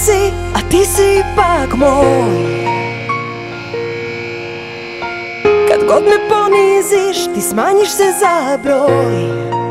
si, a ti si ipak moj. Kad god me poniziš, ti smanjiš se za broj.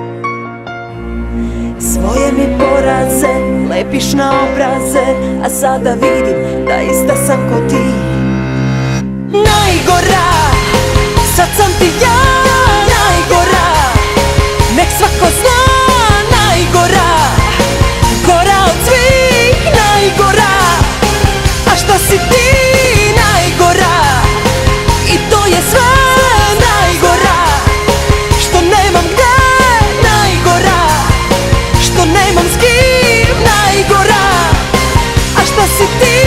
Svoje mi poraze lepiš na obraze, a sada vidim da ista sam ko ti. Najgora, sad sam ti ja, najgora. Nek svako zna, najgora, gora od svih, najgora. A što si ti, najgora, i to je sve, najgora. Što nemam gde, najgora, što nemam s kim, najgora. A što si ti?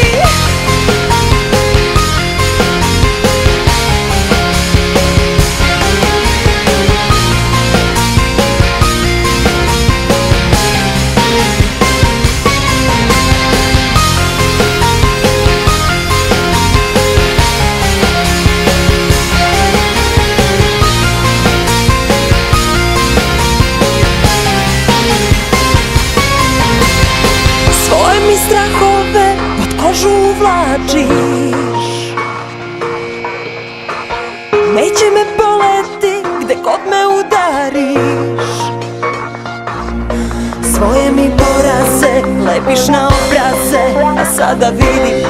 Strahove pod kožu uvlačiš. Neće me boleti gde god me udariš. Svoje mi poraze lepiš na obraze, a sada vidim